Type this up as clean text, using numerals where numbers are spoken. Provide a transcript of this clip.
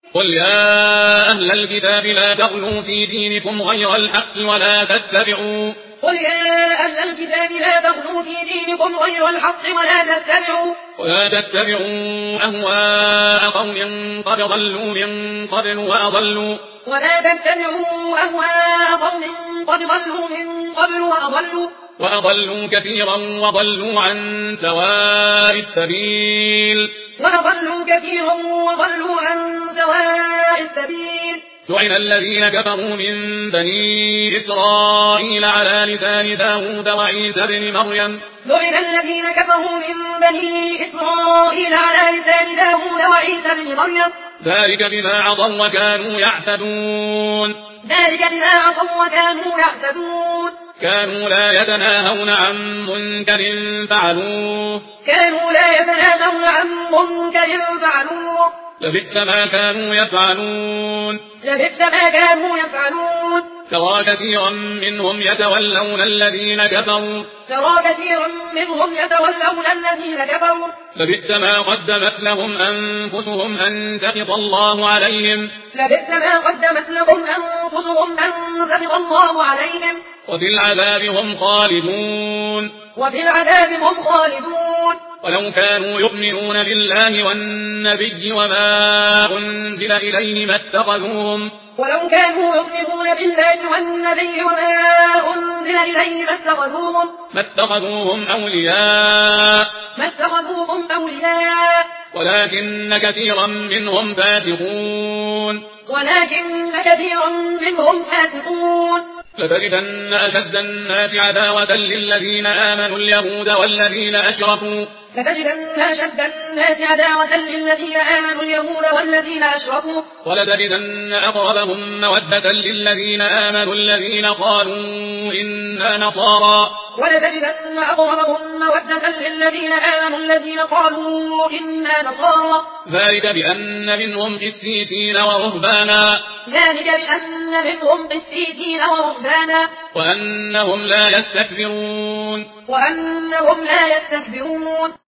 قل يا أهل الكتاب لا تغلوا في دينكم غير الحق قل يا أهل الكتاب لا تغلوا في دينكم غير الحق ولا تتبعوا أهواء قوم قد ضلوا من قبل وأضلوا كثيرا وضلوا عن سواء السبيل لعن الذين كفروا من بني إسرائيل على لسان داود وعيسى بن مريم ذلك بما عصوا وكانوا يعتدون كانوا لا يتناهون عن منكر فعلوه لبئس ما كانوا يفعلون ترى كثيرا منهم يتولون الذين كفروا لبئس ما قدمت لهم أنفسهم أن سخط الله عليهم وفي العذاب هم خالدون ولو كانوا يؤمنون بالله والنبي وما أنزل إليه ما اتخذوهم أولياء ولكن كثيرا منهم فاسقون لتجدن أشد الناس عداوة للذين آمنوا اليهود والذين أشركوا ولتجدن أقربهم مودة للذين آمنوا الذين قالوا إنا نصارى ذلك بأن منهم قسيسين ورهبانا وأنهم لا يستكبرون